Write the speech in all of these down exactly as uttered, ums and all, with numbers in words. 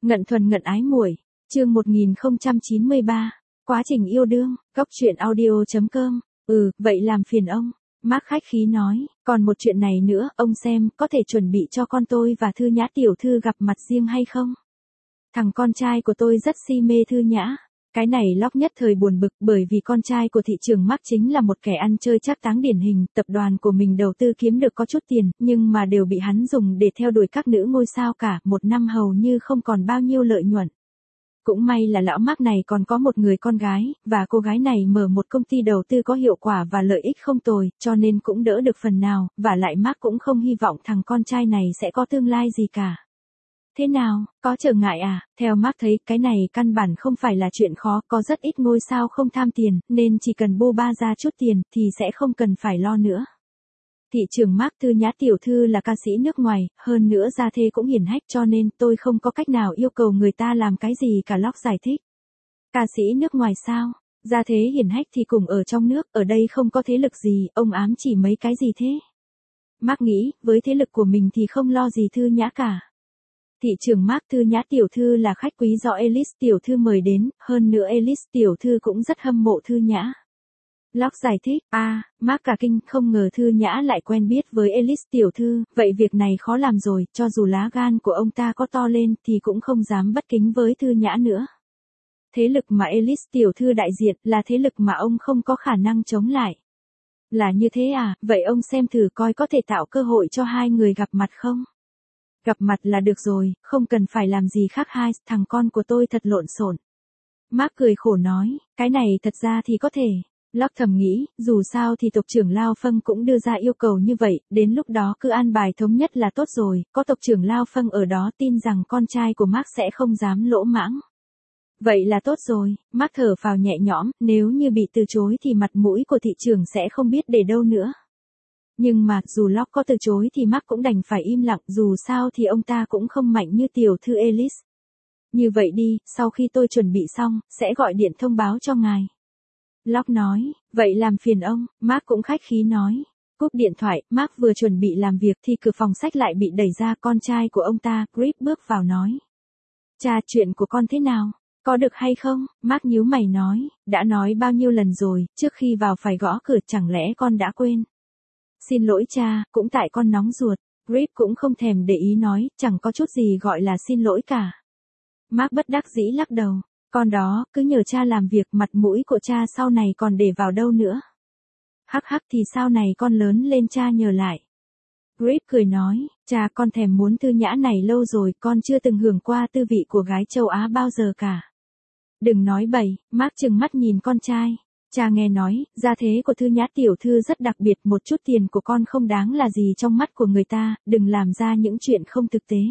Ngận thuần ngận ái muội, chương một nghìn không trăm chín mươi ba, quá trình yêu đương, góc truyện audio chấm com, ừ, vậy làm phiền ông. Mark khách khí nói, còn một chuyện này nữa, ông xem, có thể chuẩn bị cho con tôi và Thư Nhã tiểu thư gặp mặt riêng hay không? Thằng con trai của tôi rất si mê Thư Nhã. Cái này Locke nhất thời buồn bực bởi vì con trai của thị trưởng Mark chính là một kẻ ăn chơi trác táng điển hình, tập đoàn của mình đầu tư kiếm được có chút tiền, nhưng mà đều bị hắn dùng để theo đuổi các nữ ngôi sao cả, một năm hầu như không còn bao nhiêu lợi nhuận. Cũng may là lão Mark này còn có một người con gái, và cô gái này mở một công ty đầu tư có hiệu quả và lợi ích không tồi, cho nên cũng đỡ được phần nào, và lại Mark cũng không hy vọng thằng con trai này sẽ có tương lai gì cả. Thế nào, có trở ngại à? Theo Mark thấy, cái này căn bản không phải là chuyện khó, có rất ít ngôi sao không tham tiền, nên chỉ cần bô ba ra chút tiền, thì sẽ không cần phải lo nữa. Thị trưởng Mark, Thư Nhã tiểu thư là ca sĩ nước ngoài, hơn nữa gia thế cũng hiển hách, cho nên tôi không có cách nào yêu cầu người ta làm cái gì cả, Locke giải thích. Ca sĩ nước ngoài sao? Gia thế hiển hách thì cùng ở trong nước, ở đây không có thế lực gì, ông ám chỉ mấy cái gì thế? Mark nghĩ, với thế lực của mình thì không lo gì Thư Nhã cả. Thị trưởng Mark, Thư Nhã tiểu thư là khách quý do Alice tiểu thư mời đến, hơn nữa Alice tiểu thư cũng rất hâm mộ Thư Nhã. Locke giải thích, a, à, Mark cả kinh, không ngờ Thư Nhã lại quen biết với Alice tiểu thư, vậy việc này khó làm rồi, cho dù lá gan của ông ta có to lên thì cũng không dám bất kính với Thư Nhã nữa. Thế lực mà Alice tiểu thư đại diện là thế lực mà ông không có khả năng chống lại. Là như thế à, vậy ông xem thử coi có thể tạo cơ hội cho hai người gặp mặt không? Gặp mặt là được rồi, không cần phải làm gì khác hai, thằng con của tôi thật lộn xộn. Mark cười khổ nói, cái này thật ra thì có thể. Locke thầm nghĩ, dù sao thì tộc trưởng Lao Phâng cũng đưa ra yêu cầu như vậy, đến lúc đó cứ an bài thống nhất là tốt rồi, có tộc trưởng Lao Phâng ở đó tin rằng con trai của Mark sẽ không dám lỗ mãng. Vậy là tốt rồi, Mark thở phào nhẹ nhõm, nếu như bị từ chối thì mặt mũi của thị trưởng sẽ không biết để đâu nữa. Nhưng mà, dù Locke có từ chối thì Mark cũng đành phải im lặng, dù sao thì ông ta cũng không mạnh như tiểu thư Alice. Như vậy đi, sau khi tôi chuẩn bị xong, sẽ gọi điện thông báo cho ngài. Locke nói, vậy làm phiền ông, Mark cũng khách khí nói. Cúp điện thoại, Mark vừa chuẩn bị làm việc thì cửa phòng sách lại bị đẩy ra, con trai của ông ta, Grip bước vào nói. Cha, chuyện của con thế nào? Có được hay không? Mark nhíu mày nói, đã nói bao nhiêu lần rồi, trước khi vào phải gõ cửa, chẳng lẽ con đã quên? Xin lỗi cha, cũng tại con nóng ruột. Grip cũng không thèm để ý nói, chẳng có chút gì gọi là xin lỗi cả. Mark bất đắc dĩ lắc đầu. Con đó, cứ nhờ cha làm việc, mặt mũi của cha sau này còn để vào đâu nữa. Hắc hắc, thì sau này con lớn lên cha nhờ lại. Grip cười nói, cha, con thèm muốn Thư Nhã này lâu rồi, con chưa từng hưởng qua tư vị của gái châu Á bao giờ cả. Đừng nói bậy, Mark trừng mắt nhìn con trai. Cha nghe nói, gia thế của Thư Nhã tiểu thư rất đặc biệt, một chút tiền của con không đáng là gì trong mắt của người ta, đừng làm ra những chuyện không thực tế.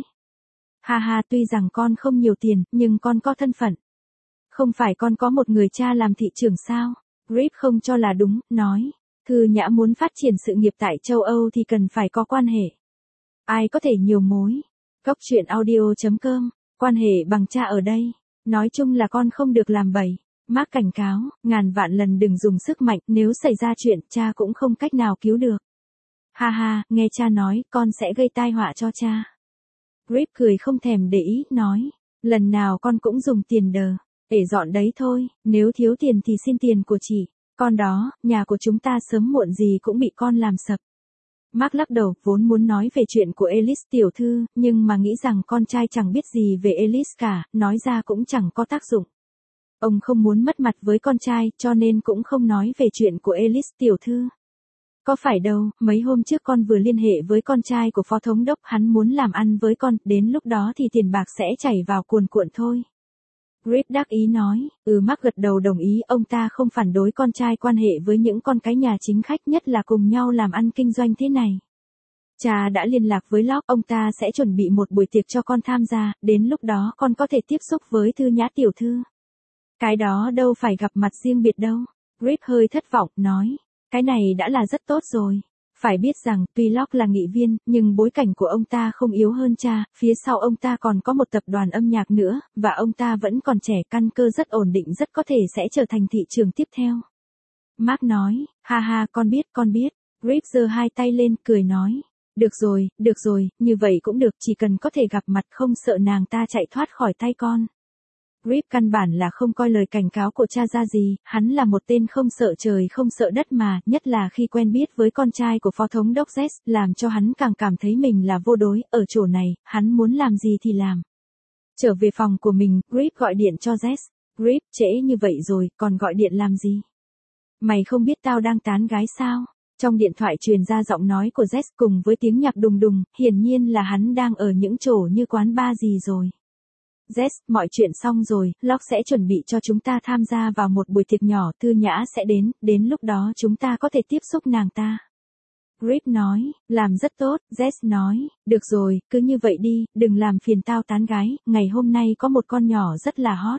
Ha ha, tuy rằng con không nhiều tiền, nhưng con có thân phận. Không phải con có một người cha làm thị trưởng sao? Grip không cho là đúng, nói. Thư Nhã muốn phát triển sự nghiệp tại châu Âu thì cần phải có quan hệ. Ai có thể nhiều mối? Góc truyện audio chấm com, quan hệ bằng cha ở đây. Nói chung là con không được làm bậy. Mark cảnh cáo, ngàn vạn lần đừng dùng sức mạnh, nếu xảy ra chuyện, cha cũng không cách nào cứu được. Ha ha, nghe cha nói, con sẽ gây tai họa cho cha. Grip cười không thèm để ý, nói. Lần nào con cũng dùng tiền đờ. Để dọn đấy thôi, nếu thiếu tiền thì xin tiền của chị. Con đó, nhà của chúng ta sớm muộn gì cũng bị con làm sập. Mark lắc đầu, vốn muốn nói về chuyện của Alice tiểu thư, nhưng mà nghĩ rằng con trai chẳng biết gì về Alice cả, nói ra cũng chẳng có tác dụng. Ông không muốn mất mặt với con trai, cho nên cũng không nói về chuyện của Alice tiểu thư. Có phải đâu, mấy hôm trước con vừa liên hệ với con trai của phó thống đốc, hắn muốn làm ăn với con, đến lúc đó thì tiền bạc sẽ chảy vào cuồn cuộn thôi. Grip đắc ý nói, ừ. Mark gật đầu đồng ý, ông ta không phản đối con trai quan hệ với những con cái nhà chính khách, nhất là cùng nhau làm ăn kinh doanh thế này. Cha đã liên lạc với Locke, ông ta sẽ chuẩn bị một buổi tiệc cho con tham gia, đến lúc đó con có thể tiếp xúc với Thư Nhã tiểu thư. Cái đó đâu phải gặp mặt riêng biệt đâu. Grip hơi thất vọng, nói, cái này đã là rất tốt rồi. Phải biết rằng, tuy Locke là nghị viên, nhưng bối cảnh của ông ta không yếu hơn cha, phía sau ông ta còn có một tập đoàn âm nhạc nữa, và ông ta vẫn còn trẻ, căn cơ rất ổn định, rất có thể sẽ trở thành thị trường tiếp theo. Mark nói, ha ha, con biết, con biết. Grip giơ hai tay lên, cười nói. Được rồi, được rồi, như vậy cũng được, chỉ cần có thể gặp mặt không sợ nàng ta chạy thoát khỏi tay con. Rip căn bản là không coi lời cảnh cáo của cha ra gì, hắn là một tên không sợ trời không sợ đất mà, nhất là khi quen biết với con trai của phó thống đốc Jess, làm cho hắn càng cảm thấy mình là vô đối, ở chỗ này, hắn muốn làm gì thì làm. Trở về phòng của mình, Rip gọi điện cho Jess. Rip, trễ như vậy rồi, còn gọi điện làm gì? Mày không biết tao đang tán gái sao? Trong điện thoại truyền ra giọng nói của Jess cùng với tiếng nhạc đùng đùng, hiển nhiên là hắn đang ở những chỗ như quán bar gì rồi. Jess, mọi chuyện xong rồi, Locke sẽ chuẩn bị cho chúng ta tham gia vào một buổi tiệc nhỏ, Thư Nhã sẽ đến, đến lúc đó chúng ta có thể tiếp xúc nàng ta. Rip nói, làm rất tốt, Jess nói, được rồi, cứ như vậy đi, đừng làm phiền tao tán gái, ngày hôm nay có một con nhỏ rất là hot.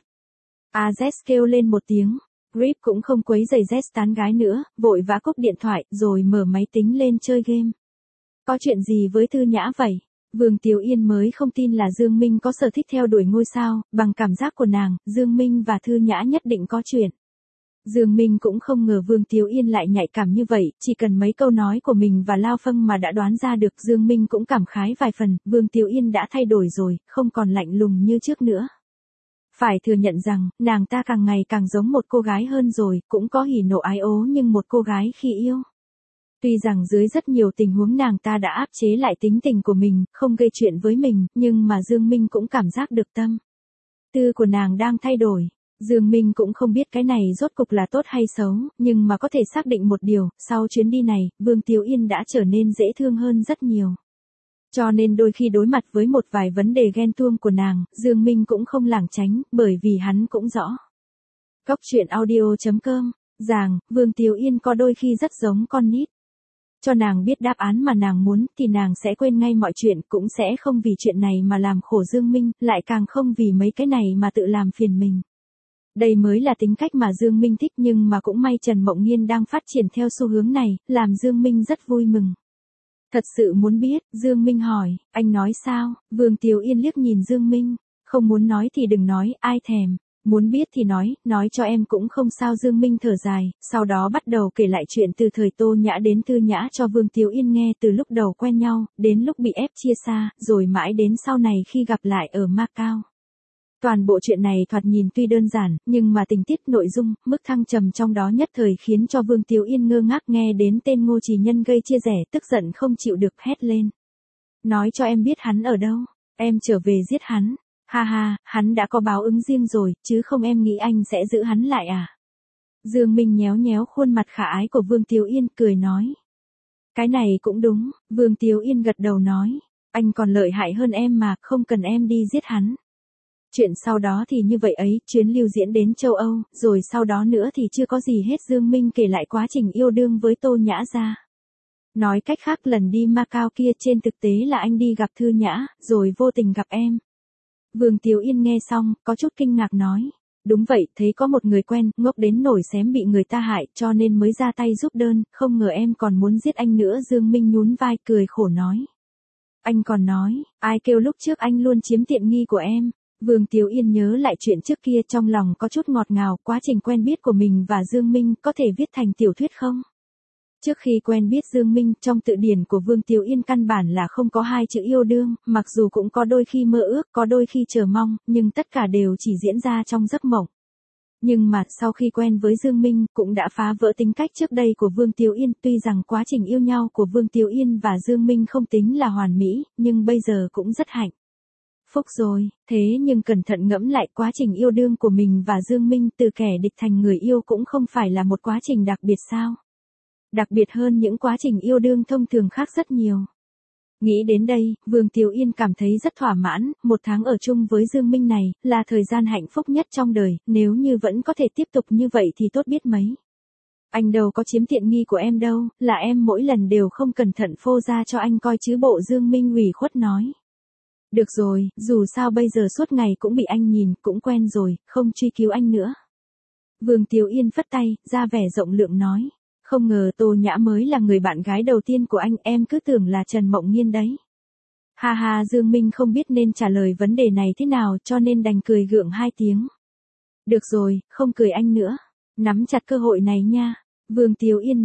À Jess kêu lên một tiếng. Rip cũng không quấy rầy Jess tán gái nữa, vội vã cúp điện thoại, rồi mở máy tính lên chơi game. Có chuyện gì với Thư Nhã vậy? Vương Tiếu Yên mới không tin là Dương Minh có sở thích theo đuổi ngôi sao, bằng cảm giác của nàng, Dương Minh và Thư Nhã nhất định có chuyện. Dương Minh cũng không ngờ Vương Tiếu Yên lại nhạy cảm như vậy, chỉ cần mấy câu nói của mình và Lao Phâng mà đã đoán ra được. Dương Minh cũng cảm khái vài phần, Vương Tiếu Yên đã thay đổi rồi, không còn lạnh lùng như trước nữa. Phải thừa nhận rằng, nàng ta càng ngày càng giống một cô gái hơn rồi, cũng có hỉ nộ ái ố nhưng một cô gái khi yêu. Tuy rằng dưới rất nhiều tình huống nàng ta đã áp chế lại tính tình của mình, không gây chuyện với mình, nhưng mà Dương Minh cũng cảm giác được tâm tư của nàng đang thay đổi. Dương Minh cũng không biết cái này rốt cục là tốt hay xấu, nhưng mà có thể xác định một điều, sau chuyến đi này, Vương Tiếu Yên đã trở nên dễ thương hơn rất nhiều. Cho nên đôi khi đối mặt với một vài vấn đề ghen tuông của nàng, Dương Minh cũng không lảng tránh, bởi vì hắn cũng rõ. Góc truyện audio chấm com, rằng, Vương Tiếu Yên có đôi khi rất giống con nít. Cho nàng biết đáp án mà nàng muốn, thì nàng sẽ quên ngay mọi chuyện, cũng sẽ không vì chuyện này mà làm khổ Dương Minh, lại càng không vì mấy cái này mà tự làm phiền mình. Đây mới là tính cách mà Dương Minh thích, nhưng mà cũng may Trần Mộng Nhiên đang phát triển theo xu hướng này, làm Dương Minh rất vui mừng. Thật sự muốn biết, Dương Minh hỏi, anh nói sao? Vương Tiếu Yên liếc nhìn Dương Minh, không muốn nói thì đừng nói, ai thèm. Muốn biết thì nói, nói cho em cũng không sao. Dương Minh thở dài, sau đó bắt đầu kể lại chuyện từ thời Tô Nhã đến Thư Nhã cho Vương Tiếu Yên nghe, từ lúc đầu quen nhau, đến lúc bị ép chia xa, rồi mãi đến sau này khi gặp lại ở Macau. Toàn bộ chuyện này thoạt nhìn tuy đơn giản, nhưng mà tình tiết, nội dung, mức thăng trầm trong đó nhất thời khiến cho Vương Tiếu Yên ngơ ngác, nghe đến tên Ngô Trì Nhân gây chia rẽ, tức giận không chịu được, hét lên. Nói cho em biết hắn ở đâu, em trở về giết hắn. Ha ha, hắn đã có báo ứng riêng rồi, chứ không em nghĩ anh sẽ giữ hắn lại à? Dương Minh nhéo nhéo khuôn mặt khả ái của Vương Tiếu Yên, cười nói. Cái này cũng đúng, Vương Tiếu Yên gật đầu nói. Anh còn lợi hại hơn em mà, không cần em đi giết hắn. Chuyện sau đó thì như vậy ấy, chuyến lưu diễn đến châu Âu, rồi sau đó nữa thì chưa có gì hết. Dương Minh kể lại quá trình yêu đương với Tô Nhã ra. Nói cách khác, lần đi Macau kia trên thực tế là anh đi gặp Thư Nhã, rồi vô tình gặp em. Vương Tiếu Yên nghe xong, có chút kinh ngạc nói. Đúng vậy, thấy có một người quen, ngốc đến nổi xém bị người ta hại, cho nên mới ra tay giúp đơn, không ngờ em còn muốn giết anh nữa. Dương Minh nhún vai, cười khổ nói. Anh còn nói, ai kêu lúc trước anh luôn chiếm tiện nghi của em. Vương Tiếu Yên nhớ lại chuyện trước kia, trong lòng có chút ngọt ngào, quá trình quen biết của mình và Dương Minh, có thể viết thành tiểu thuyết không? Trước khi quen biết Dương Minh, trong tự điển của Vương Tiếu Yên căn bản là không có hai chữ yêu đương, mặc dù cũng có đôi khi mơ ước, có đôi khi chờ mong, nhưng tất cả đều chỉ diễn ra trong giấc mộng. Nhưng mà, sau khi quen với Dương Minh, cũng đã phá vỡ tính cách trước đây của Vương Tiếu Yên. Tuy rằng quá trình yêu nhau của Vương Tiếu Yên và Dương Minh không tính là hoàn mỹ, nhưng bây giờ cũng rất hạnh phúc rồi. Thế nhưng cẩn thận ngẫm lại, quá trình yêu đương của mình và Dương Minh từ kẻ địch thành người yêu cũng không phải là một quá trình đặc biệt sao? Đặc biệt hơn những quá trình yêu đương thông thường khác rất nhiều. Nghĩ đến đây, Vương Tiếu Yên cảm thấy rất thỏa mãn, một tháng ở chung với Dương Minh này, là thời gian hạnh phúc nhất trong đời, nếu như vẫn có thể tiếp tục như vậy thì tốt biết mấy. Anh đâu có chiếm tiện nghi của em đâu, là em mỗi lần đều không cẩn thận phô ra cho anh coi chứ bộ. Dương Minh ủy khuất nói. Được rồi, dù sao bây giờ suốt ngày cũng bị anh nhìn, cũng quen rồi, không truy cứu anh nữa. Vương Tiếu Yên phất tay, ra vẻ rộng lượng nói. Không ngờ Tô Nhã mới là người bạn gái đầu tiên của anh, em cứ tưởng là Trần Mộng Nhiên đấy. Ha ha, Dương Minh không biết nên trả lời vấn đề này thế nào, cho nên đành cười gượng hai tiếng. Được rồi, không cười anh nữa. Nắm chặt cơ hội này nha. Vương Tiếu Yên nói,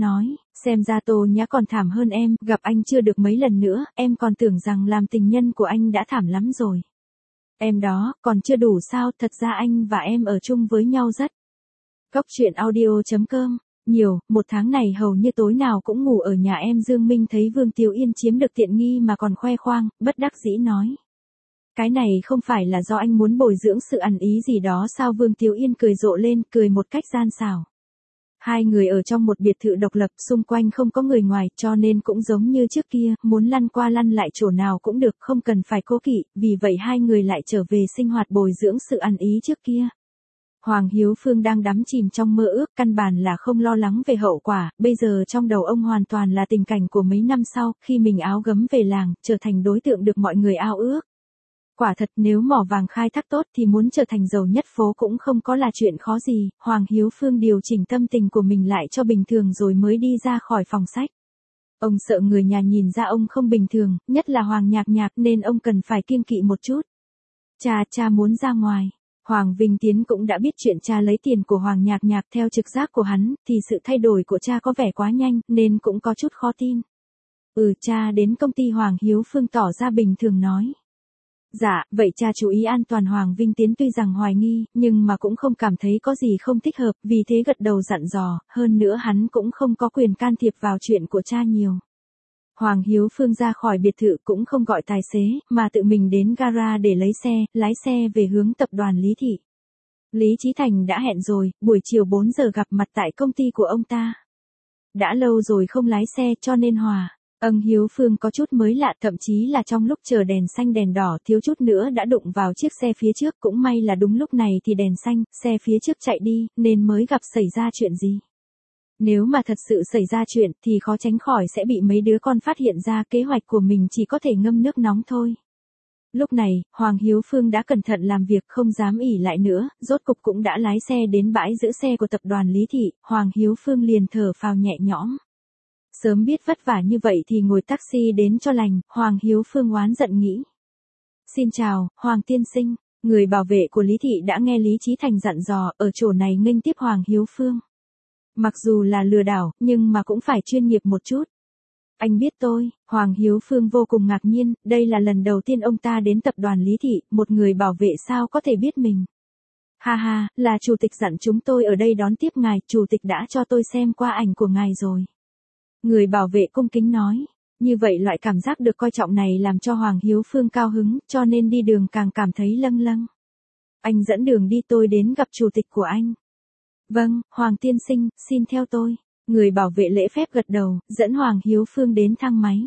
Xem ra Tô Nhã còn thảm hơn em, gặp anh chưa được mấy lần nữa, em còn tưởng rằng làm tình nhân của anh đã thảm lắm rồi. Em đó, còn chưa đủ sao, thật ra anh và em ở chung với nhau rất. Cốc truyện audio chấm com, nhiều, một tháng này hầu như tối nào cũng ngủ ở nhà em. Dương Minh thấy Vương Tiểu Yên chiếm được tiện nghi mà còn khoe khoang, bất đắc dĩ nói. Cái này không phải là do anh muốn bồi dưỡng sự ẩn ý gì đó sao? Vương Tiểu Yên cười rộ lên, cười một cách gian xảo. Hai người ở trong một biệt thự độc lập, xung quanh không có người ngoài, cho nên cũng giống như trước kia, muốn lăn qua lăn lại chỗ nào cũng được, không cần phải cố kỵ, vì vậy hai người lại trở về sinh hoạt bồi dưỡng sự ẩn ý trước kia. Hoàng Hiếu Phương đang đắm chìm trong mơ ước, căn bản là không lo lắng về hậu quả, bây giờ trong đầu ông hoàn toàn là tình cảnh của mấy năm sau, khi mình áo gấm về làng, trở thành đối tượng được mọi người ao ước. Quả thật nếu mỏ vàng khai thác tốt thì muốn trở thành giàu nhất phố cũng không có là chuyện khó gì. Hoàng Hiếu Phương điều chỉnh tâm tình của mình lại cho bình thường rồi mới đi ra khỏi phòng sách. Ông sợ người nhà nhìn ra ông không bình thường, nhất là Hoàng Nhạc Nhạc, nên ông cần phải kiêng kỵ một chút. Cha, cha muốn ra ngoài. Hoàng Vinh Tiến cũng đã biết chuyện cha lấy tiền của Hoàng Nhạc Nhạc. Theo trực giác của hắn, thì sự thay đổi của cha có vẻ quá nhanh, nên cũng có chút khó tin. Ừ, cha đến công ty. Hoàng Hiếu Phương tỏ ra bình thường nói. Dạ, vậy cha chú ý an toàn. Hoàng Vinh Tiến tuy rằng hoài nghi, nhưng mà cũng không cảm thấy có gì không thích hợp, vì thế gật đầu dặn dò, hơn nữa hắn cũng không có quyền can thiệp vào chuyện của cha nhiều. Hoàng Hiếu Phương ra khỏi biệt thự cũng không gọi tài xế, mà tự mình đến gara để lấy xe, lái xe về hướng tập đoàn Lý Thị. Lý Chí Thành đã hẹn rồi, buổi chiều bốn giờ gặp mặt tại công ty của ông ta. Đã lâu rồi không lái xe cho nên Hòa. Ân Hiếu Phương có chút mới lạ, thậm chí là trong lúc chờ đèn xanh đèn đỏ thiếu chút nữa đã đụng vào chiếc xe phía trước, cũng may là đúng lúc này thì đèn xanh, xe phía trước chạy đi, nên mới gặp xảy ra chuyện gì. Nếu mà thật sự xảy ra chuyện thì khó tránh khỏi sẽ bị mấy đứa con phát hiện ra, kế hoạch của mình chỉ có thể ngâm nước nóng thôi. Lúc này, Hoàng Hiếu Phương đã cẩn thận làm việc, không dám ỷ lại nữa, rốt cục cũng đã lái xe đến bãi giữ xe của tập đoàn Lý Thị. Hoàng Hiếu Phương liền thở phào nhẹ nhõm. Sớm biết vất vả như vậy thì ngồi taxi đến cho lành, Hoàng Hiếu Phương oán giận nghĩ. Xin chào, Hoàng tiên sinh, người bảo vệ của Lý Thị đã nghe Lý Chí Thành dặn dò, ở chỗ này nghênh tiếp Hoàng Hiếu Phương. Mặc dù là lừa đảo, nhưng mà cũng phải chuyên nghiệp một chút. Anh biết tôi. Hoàng Hiếu Phương vô cùng ngạc nhiên, đây là lần đầu tiên ông ta đến tập đoàn Lý Thị, một người bảo vệ sao có thể biết mình. Ha ha, là chủ tịch dặn chúng tôi ở đây đón tiếp ngài, chủ tịch đã cho tôi xem qua ảnh của ngài rồi. Người bảo vệ cung kính nói. Như vậy loại cảm giác được coi trọng này làm cho Hoàng Hiếu Phương cao hứng, cho nên đi đường càng cảm thấy lâng lâng. Anh dẫn đường đi, tôi đến gặp chủ tịch của anh. Vâng, Hoàng tiên sinh, xin theo tôi. Người bảo vệ lễ phép gật đầu, dẫn Hoàng Hiếu Phương đến thang máy.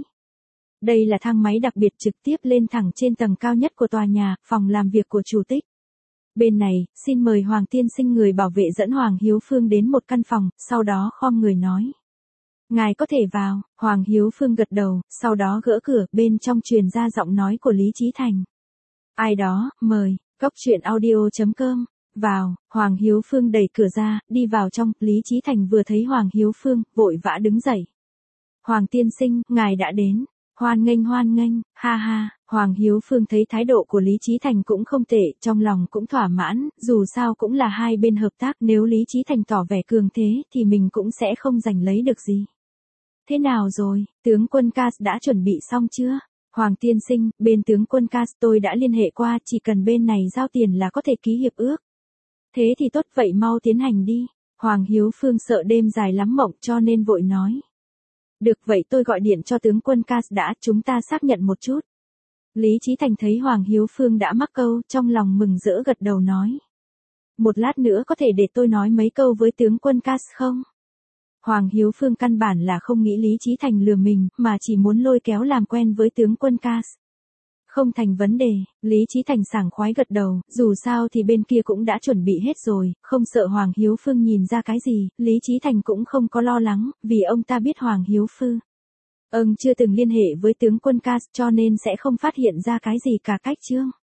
Đây là thang máy đặc biệt trực tiếp lên thẳng trên tầng cao nhất của tòa nhà, phòng làm việc của chủ tịch. Bên này, xin mời Hoàng tiên sinh. Người bảo vệ dẫn Hoàng Hiếu Phương đến một căn phòng, sau đó khom người nói. Ngài có thể vào. Hoàng Hiếu Phương gật đầu, sau đó gỡ cửa, bên trong truyền ra giọng nói của Lý Chí Thành. Ai đó, mời. Cốc truyện audio chấm com. Vào. Hoàng Hiếu Phương đẩy cửa ra, đi vào trong. Lý Chí Thành vừa thấy Hoàng Hiếu Phương, vội vã đứng dậy. Hoàng tiên sinh, ngài đã đến. Hoan nghênh hoan nghênh, ha ha. Hoàng Hiếu Phương thấy thái độ của Lý Chí Thành cũng không tệ, trong lòng cũng thỏa mãn, dù sao cũng là hai bên hợp tác, nếu Lý Chí Thành tỏ vẻ cường thế thì mình cũng sẽ không giành lấy được gì. Thế nào rồi, tướng quân Cass đã chuẩn bị xong chưa? Hoàng tiên sinh, bên tướng quân Cass tôi đã liên hệ qua, chỉ cần bên này giao tiền là có thể ký hiệp ước. Thế thì tốt, vậy mau tiến hành đi. Hoàng Hiếu Phương sợ đêm dài lắm mộng cho nên vội nói. Được, vậy tôi gọi điện cho tướng quân Cass đã, chúng ta xác nhận một chút. Lý Chí Thành thấy Hoàng Hiếu Phương đã mắc câu, trong lòng mừng rỡ gật đầu nói. Một lát nữa có thể để tôi nói mấy câu với tướng quân Cass không? Hoàng Hiếu Phương căn bản là không nghĩ Lý Chí Thành lừa mình, mà chỉ muốn lôi kéo làm quen với tướng quân Cass. Không thành vấn đề, Lý Chí Thành sảng khoái gật đầu, dù sao thì bên kia cũng đã chuẩn bị hết rồi, không sợ Hoàng Hiếu Phương nhìn ra cái gì, Lý Chí Thành cũng không có lo lắng, vì ông ta biết Hoàng Hiếu Phương. Ông chưa từng liên hệ với tướng quân Cass cho nên sẽ không phát hiện ra cái gì cả cách chương.